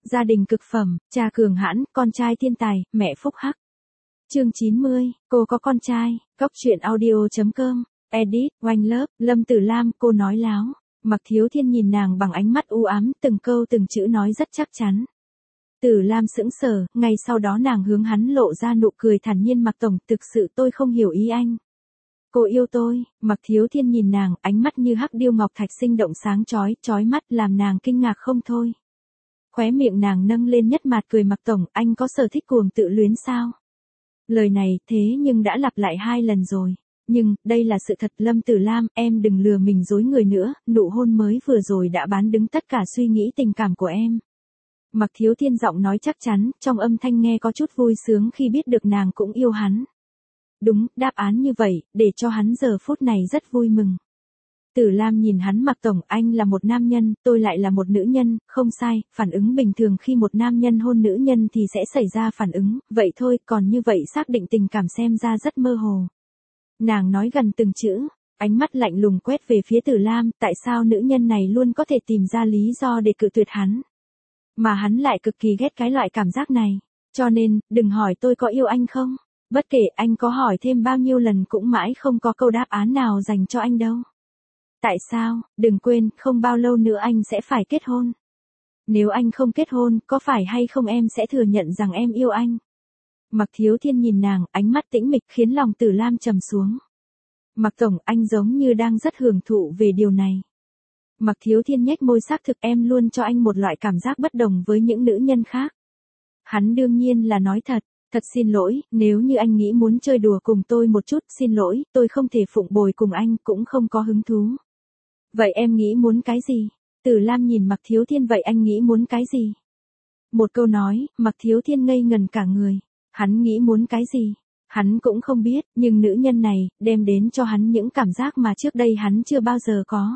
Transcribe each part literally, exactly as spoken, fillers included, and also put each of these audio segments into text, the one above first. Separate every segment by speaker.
Speaker 1: Gia đình cực phẩm, cha cường hãn, con trai thiên tài, mẹ phúc hắc. Chương chín mươi, cô có con trai, Cốc truyện audio chấm com, edit, Oanh Lớp, Lâm Tử Lam, cô nói láo. Mạc Thiếu Thiên nhìn nàng bằng ánh mắt u ám, từng câu từng chữ nói rất chắc chắn. Tử Lam sững sờ, ngay sau đó nàng hướng hắn lộ ra nụ cười thản nhiên. Mạc tổng, thực sự tôi không hiểu ý anh. Cô yêu tôi. Mạc Thiếu Thiên nhìn nàng, ánh mắt như hắc điêu ngọc thạch sinh động sáng chói, chói mắt làm nàng kinh ngạc không thôi. Khóe miệng nàng nâng lên nhất mạt cười. Mạc tổng, anh có sở thích cuồng tự luyến sao? Lời này thế nhưng đã lặp lại hai lần rồi. Nhưng, đây là sự thật. Lâm Tử Lam, em đừng lừa mình dối người nữa, nụ hôn mới vừa rồi đã bán đứng tất cả suy nghĩ tình cảm của em. Mạc Thiếu Thiên giọng nói chắc chắn, trong âm thanh nghe có chút vui sướng khi biết được nàng cũng yêu hắn. Đúng, đáp án như vậy, để cho hắn giờ phút này rất vui mừng. Tử Lam nhìn hắn. Mạc tổng, anh là một nam nhân, tôi lại là một nữ nhân, không sai, phản ứng bình thường khi một nam nhân hôn nữ nhân thì sẽ xảy ra phản ứng, vậy thôi, còn như vậy xác định tình cảm xem ra rất mơ hồ. Nàng nói gần từng chữ, ánh mắt lạnh lùng quét về phía Tử Lam, tại sao nữ nhân này luôn có thể tìm ra lý do để cự tuyệt hắn. Mà hắn lại cực kỳ ghét cái loại cảm giác này, cho nên, đừng hỏi tôi có yêu anh không. Bất kể anh có hỏi thêm bao nhiêu lần cũng mãi không có câu đáp án nào dành cho anh đâu. Tại sao, đừng quên, không bao lâu nữa anh sẽ phải kết hôn. Nếu anh không kết hôn, có phải hay không em sẽ thừa nhận rằng em yêu anh. Mạc Thiếu Thiên nhìn nàng, ánh mắt tĩnh mịch khiến lòng Tử Lam trầm xuống. Mạc tổng, anh giống như đang rất hưởng thụ về điều này. Mạc Thiếu Thiên nhếch môi. Xác thực em luôn cho anh một loại cảm giác bất đồng với những nữ nhân khác. Hắn đương nhiên là nói thật. Thật xin lỗi, nếu như anh nghĩ muốn chơi đùa cùng tôi một chút, xin lỗi, tôi không thể phụng bồi cùng anh, cũng không có hứng thú. Vậy em nghĩ muốn cái gì? Tử Lam nhìn Mạc Thiếu Thiên. Vậy anh nghĩ muốn cái gì? Một câu nói, Mạc Thiếu Thiên ngây ngần cả người. Hắn nghĩ muốn cái gì? Hắn cũng không biết, nhưng nữ nhân này, đem đến cho hắn những cảm giác mà trước đây hắn chưa bao giờ có.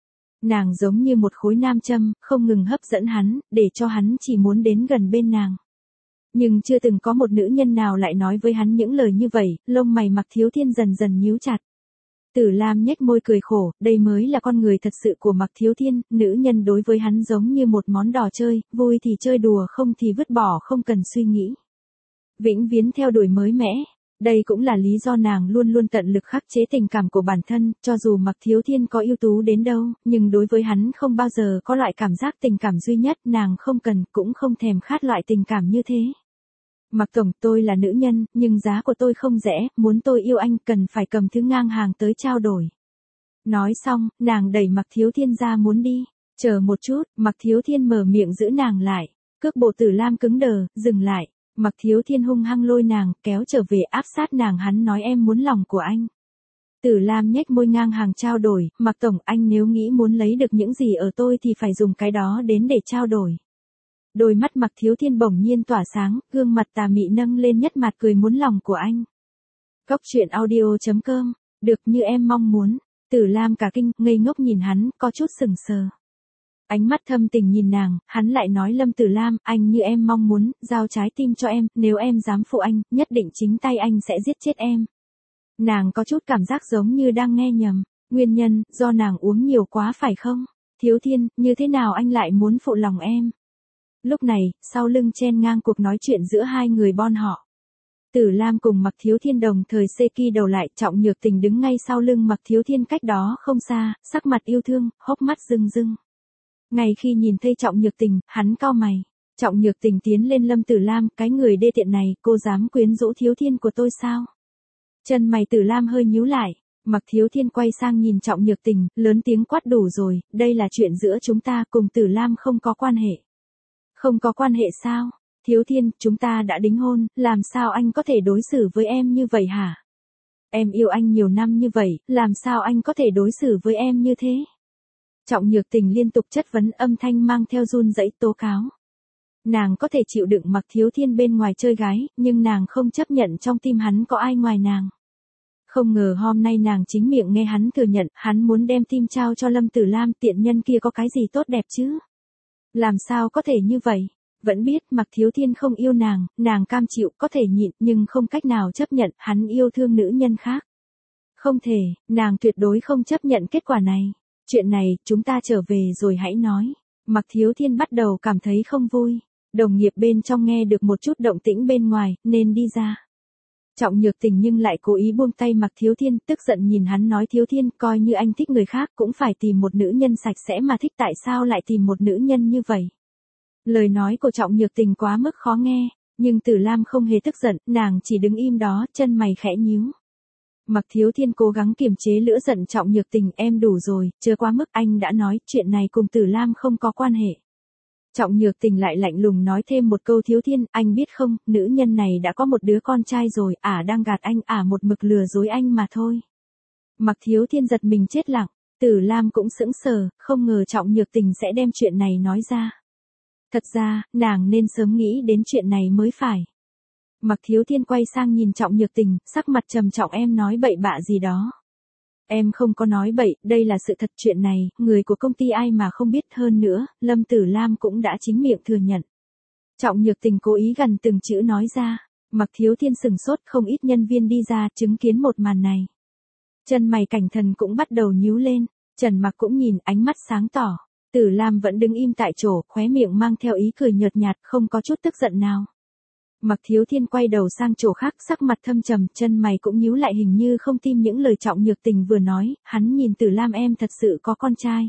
Speaker 1: Nàng giống như một khối nam châm, không ngừng hấp dẫn hắn, để cho hắn chỉ muốn đến gần bên nàng. Nhưng chưa từng có một nữ nhân nào lại nói với hắn những lời như vậy. Lông mày Mạc Thiếu Thiên dần dần nhíu chặt. Tử Lam nhếch môi cười khổ, đây mới là con người thật sự của Mạc Thiếu Thiên. Nữ nhân đối với hắn giống như một món đò chơi, vui thì chơi đùa, không thì vứt bỏ, không cần suy nghĩ. Vĩnh viễn theo đuổi mới mẻ. Đây cũng là lý do nàng luôn luôn tận lực khắc chế tình cảm của bản thân, cho dù Mạc Thiếu Thiên có ưu tú đến đâu, nhưng đối với hắn không bao giờ có loại cảm giác tình cảm duy nhất. Nàng không cần, cũng không thèm khát loại tình cảm như thế. Mạc tổng, tôi là nữ nhân, nhưng giá của tôi không rẻ, muốn tôi yêu anh cần phải cầm thứ ngang hàng tới trao đổi. Nói xong, nàng đẩy Mạc Thiếu Thiên ra muốn đi. Chờ một chút, Mạc Thiếu Thiên mở miệng giữ nàng lại. Cước bộ Tử Lam cứng đờ, dừng lại. Mạc Thiếu Thiên hung hăng lôi nàng, kéo trở về áp sát nàng. Hắn nói em muốn lòng của anh. Tử Lam nhếch môi ngang hàng trao đổi. Mạc tổng, anh nếu nghĩ muốn lấy được những gì ở tôi thì phải dùng cái đó đến để trao đổi. Đôi mắt Mạc Thiếu Thiên bỗng nhiên tỏa sáng, gương mặt tà mị nâng lên nhất mặt cười muốn lòng của anh. Cốc truyện audio chấm com, được như em mong muốn. Tử Lam cả kinh, ngây ngốc nhìn hắn, có chút sừng sờ. Ánh mắt thâm tình nhìn nàng, hắn lại nói Lâm Tử Lam, anh như em mong muốn, giao trái tim cho em, nếu em dám phụ anh, nhất định chính tay anh sẽ giết chết em. Nàng có chút cảm giác giống như đang nghe nhầm, nguyên nhân, do nàng uống nhiều quá phải không? Thiếu Thiên, như thế nào anh lại muốn phụ lòng em? Lúc này, sau lưng chen ngang cuộc nói chuyện giữa hai người bọn họ. Tử Lam cùng Mạc Thiếu Thiên đồng thời xê ki đầu lại, Trọng Nhược Tình đứng ngay sau lưng Mạc Thiếu Thiên cách đó không xa, sắc mặt yêu thương, hốc mắt rưng rưng. Ngay khi nhìn thấy Trọng Nhược Tình, hắn cau mày. Trọng Nhược Tình tiến lên Lâm Tử Lam, cái người đê tiện này, cô dám quyến rũ Thiếu Thiên của tôi sao? Chân mày Tử Lam hơi nhíu lại. Mạc Thiếu Thiên quay sang nhìn Trọng Nhược Tình, lớn tiếng quát đủ rồi, đây là chuyện giữa chúng ta, cùng Tử Lam không có quan hệ. Không có quan hệ sao? Thiếu Thiên, chúng ta đã đính hôn, làm sao anh có thể đối xử với em như vậy hả? Em yêu anh nhiều năm như vậy, làm sao anh có thể đối xử với em như thế? Trọng Nhược Tình liên tục chất vấn, âm thanh mang theo run rẩy tố cáo. Nàng có thể chịu đựng Mạc Thiếu Thiên bên ngoài chơi gái, nhưng nàng không chấp nhận trong tim hắn có ai ngoài nàng. Không ngờ hôm nay nàng chính miệng nghe hắn thừa nhận, hắn muốn đem tim trao cho Lâm Tử Lam, tiện nhân kia có cái gì tốt đẹp chứ? Làm sao có thể như vậy? Vẫn biết Mạc Thiếu Thiên không yêu nàng, nàng cam chịu, có thể nhịn, nhưng không cách nào chấp nhận, hắn yêu thương nữ nhân khác. Không thể, nàng tuyệt đối không chấp nhận kết quả này. Chuyện này, chúng ta trở về rồi hãy nói. Mạc Thiếu Thiên bắt đầu cảm thấy không vui. Đồng nghiệp bên trong nghe được một chút động tĩnh bên ngoài, nên đi ra. Trọng Nhược Tình nhưng lại cố ý buông tay Mạc Thiếu Thiên, tức giận nhìn hắn nói Thiếu Thiên, coi như anh thích người khác cũng phải tìm một nữ nhân sạch sẽ mà thích, tại sao lại tìm một nữ nhân như vậy? Lời nói của Trọng Nhược Tình quá mức khó nghe, nhưng Tử Lam không hề tức giận, nàng chỉ đứng im đó, chân mày khẽ nhíu. Mạc Thiếu Thiên cố gắng kiềm chế lửa giận Trọng Nhược Tình, em đủ rồi, chưa quá mức, anh đã nói, chuyện này cùng Tử Lam không có quan hệ. Trọng Nhược Tình lại lạnh lùng nói thêm một câu, Thiếu Thiên, anh biết không, nữ nhân này đã có một đứa con trai rồi, ả à đang gạt anh, ả à một mực lừa dối anh mà thôi. Mạc Thiếu Thiên giật mình chết lặng, Tử Lam cũng sững sờ, không ngờ Trọng Nhược Tình sẽ đem chuyện này nói ra. Thật ra, nàng nên sớm nghĩ đến chuyện này mới phải. Mạc Thiếu Thiên quay sang nhìn Trọng Nhược Tình, sắc mặt trầm trọng, em nói bậy bạ gì đó. Em không có nói bậy, đây là sự thật, chuyện này, người của công ty ai mà không biết, hơn nữa, Lâm Tử Lam cũng đã chính miệng thừa nhận. Trọng Nhược Tình cố ý gần từng chữ nói ra, Mạc Thiếu Thiên sừng sốt, không ít nhân viên đi ra chứng kiến một màn này. Chân mày Cảnh Thần cũng bắt đầu nhíu lên, Trần Mặc cũng nhìn, ánh mắt sáng tỏ. Tử Lam vẫn đứng im tại chỗ, khóe miệng mang theo ý cười nhợt nhạt, không có chút tức giận nào. Mạc Thiếu Thiên quay đầu sang chỗ khác, sắc mặt thâm trầm, chân mày cũng nhíu lại, hình như không tin những lời Trọng Nhược Tình vừa nói, hắn nhìn Tử Lam, em thật sự có con trai.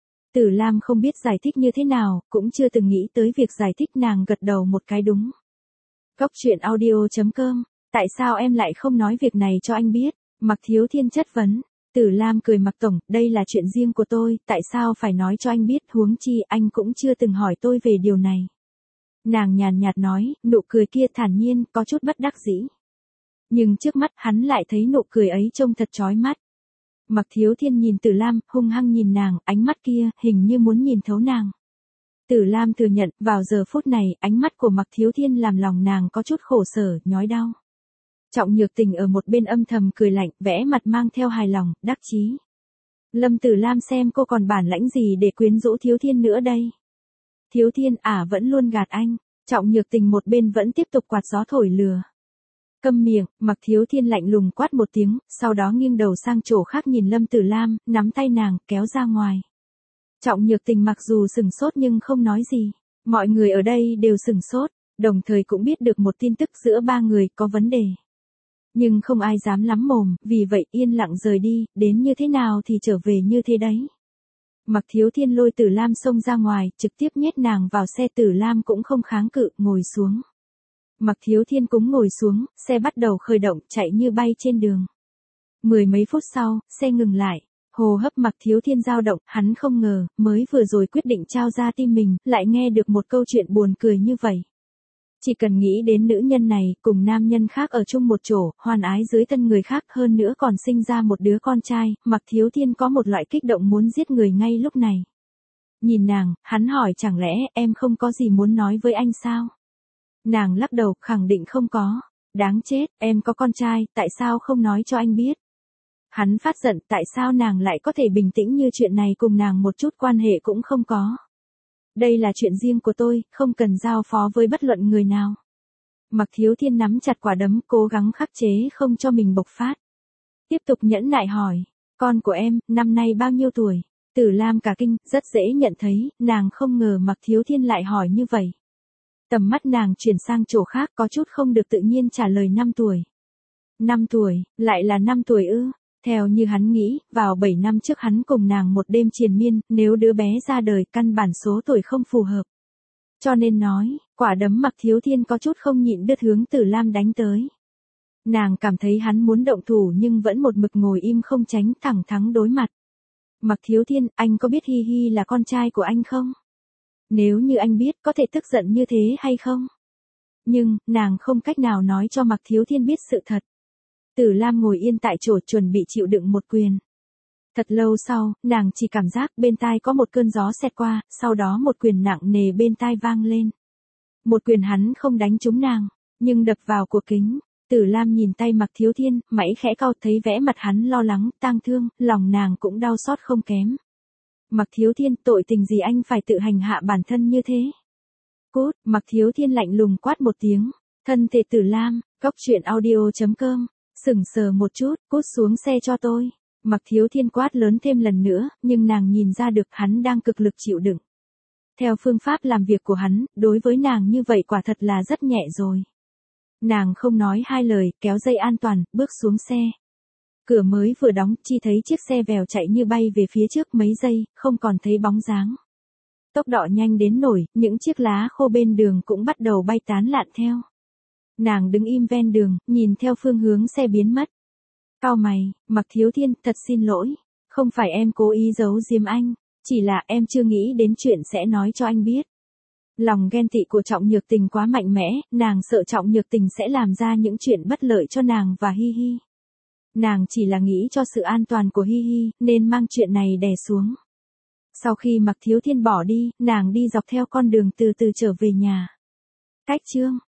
Speaker 1: Tử Lam không biết giải thích như thế nào, cũng chưa từng nghĩ tới việc giải thích, nàng gật đầu một cái đúng. Góc truyện audio chấm com, tại sao em lại không nói việc này cho anh biết? Mạc Thiếu Thiên chất vấn. Tử Lam cười, Mạc Tổng, đây là chuyện riêng của tôi, tại sao phải nói cho anh biết, huống chi anh cũng chưa từng hỏi tôi về điều này. Nàng nhàn nhạt nói, nụ cười kia thản nhiên, có chút bất đắc dĩ. Nhưng trước mắt hắn lại thấy nụ cười ấy trông thật chói mắt. Mạc Thiếu Thiên nhìn Tử Lam, hung hăng nhìn nàng, ánh mắt kia, hình như muốn nhìn thấu nàng. Tử Lam thừa nhận, vào giờ phút này, ánh mắt của Mạc Thiếu Thiên làm lòng nàng có chút khổ sở, nhói đau. Trọng Nhược Tình ở một bên âm thầm cười lạnh, vẽ mặt mang theo hài lòng, đắc chí. Lâm Tử Lam xem cô còn bản lãnh gì để quyến rũ Thiếu Thiên nữa đây. Thiếu Thiên, ả à, vẫn luôn gạt anh. Trọng Nhược Tình một bên vẫn tiếp tục quạt gió thổi lừa. Câm miệng, Mạc Thiếu Thiên lạnh lùng quát một tiếng, sau đó nghiêng đầu sang chỗ khác nhìn Lâm Tử Lam, nắm tay nàng, kéo ra ngoài. Trọng Nhược Tình mặc dù sừng sốt nhưng không nói gì. Mọi người ở đây đều sừng sốt, đồng thời cũng biết được một tin tức giữa ba người có vấn đề. Nhưng không ai dám lắm mồm, vì vậy yên lặng rời đi, đến như thế nào thì trở về như thế đấy. Mạc Thiếu Thiên lôi Tử Lam xông ra ngoài, trực tiếp nhét nàng vào xe, Tử Lam cũng không kháng cự, ngồi xuống. Mạc Thiếu Thiên cũng ngồi xuống, xe bắt đầu khởi động, chạy như bay trên đường. Mười mấy phút sau, xe ngừng lại. Hô hấp Mạc Thiếu Thiên dao động, hắn không ngờ, mới vừa rồi quyết định trao ra tim mình, lại nghe được một câu chuyện buồn cười như vậy. Chỉ cần nghĩ đến nữ nhân này, cùng nam nhân khác ở chung một chỗ, hoan ái dưới thân người khác, hơn nữa còn sinh ra một đứa con trai, Mạc Thiếu Thiên có một loại kích động muốn giết người ngay lúc này. Nhìn nàng, hắn hỏi, chẳng lẽ em không có gì muốn nói với anh sao? Nàng lắc đầu, khẳng định không có. Đáng chết, em có con trai, tại sao không nói cho anh biết? Hắn phát giận, tại sao nàng lại có thể bình tĩnh như chuyện này, cùng nàng một chút quan hệ cũng không có. Đây là chuyện riêng của tôi, không cần giao phó với bất luận người nào. Mạc Thiếu Thiên nắm chặt quả đấm, cố gắng khắc chế không cho mình bộc phát. Tiếp tục nhẫn nại hỏi, con của em, năm nay bao nhiêu tuổi? Tử Lam cả kinh, rất dễ nhận thấy, nàng không ngờ Mạc Thiếu Thiên lại hỏi như vậy. Tầm mắt nàng chuyển sang chỗ khác, có chút không được tự nhiên trả lời năm tuổi. năm tuổi, lại là năm tuổi ư? Theo như hắn nghĩ, vào bảy năm trước hắn cùng nàng một đêm triền miên, nếu đứa bé ra đời căn bản số tuổi không phù hợp. Cho nên nói, quả đấm Mạc Thiếu Thiên có chút không nhịn được hướng Tử Lam đánh tới. Nàng cảm thấy hắn muốn động thủ nhưng vẫn một mực ngồi im không tránh, thẳng thắn đối mặt. Mạc Thiếu Thiên, anh có biết Hi Hi là con trai của anh không? Nếu như anh biết, có thể tức giận như thế hay không? Nhưng, nàng không cách nào nói cho Mạc Thiếu Thiên biết sự thật. Tử Lam ngồi yên tại chỗ chuẩn bị chịu đựng một quyền. Thật lâu sau, nàng chỉ cảm giác bên tai có một cơn gió xẹt qua, sau đó một quyền nặng nề bên tai vang lên. Một quyền hắn không đánh trúng nàng, nhưng đập vào của kính. Tử Lam nhìn tay Mạc Thiếu Thiên, mày khẽ cau, thấy vẻ mặt hắn lo lắng, tang thương, lòng nàng cũng đau xót không kém. Mạc Thiếu Thiên, tội tình gì anh phải tự hành hạ bản thân như thế? Cút, Mạc Thiếu Thiên lạnh lùng quát một tiếng. Thân thể Tử Lam, góc truyện audio chấm com. Sững sờ một chút, cút xuống xe cho tôi. Mạc Thiếu Thiên quát lớn thêm lần nữa, nhưng nàng nhìn ra được hắn đang cực lực chịu đựng. Theo phương pháp làm việc của hắn, đối với nàng như vậy quả thật là rất nhẹ rồi. Nàng không nói hai lời, kéo dây an toàn, bước xuống xe. Cửa mới vừa đóng, chi thấy chiếc xe vèo chạy như bay về phía trước mấy giây, không còn thấy bóng dáng. Tốc độ nhanh đến nổi, những chiếc lá khô bên đường cũng bắt đầu bay tán lạn theo. Nàng đứng im ven đường, nhìn theo phương hướng xe biến mất. Cau mày, Mạc Thiếu Thiên, thật xin lỗi. Không phải em cố ý giấu giếm anh, chỉ là em chưa nghĩ đến chuyện sẽ nói cho anh biết. Lòng ghen tị của Trọng Nhược Tình quá mạnh mẽ, nàng sợ Trọng Nhược Tình sẽ làm ra những chuyện bất lợi cho nàng và Hi Hi. Nàng chỉ là nghĩ cho sự an toàn của Hi Hi, nên mang chuyện này đè xuống. Sau khi Mạc Thiếu Thiên bỏ đi, nàng đi dọc theo con đường từ từ trở về nhà. Cách chương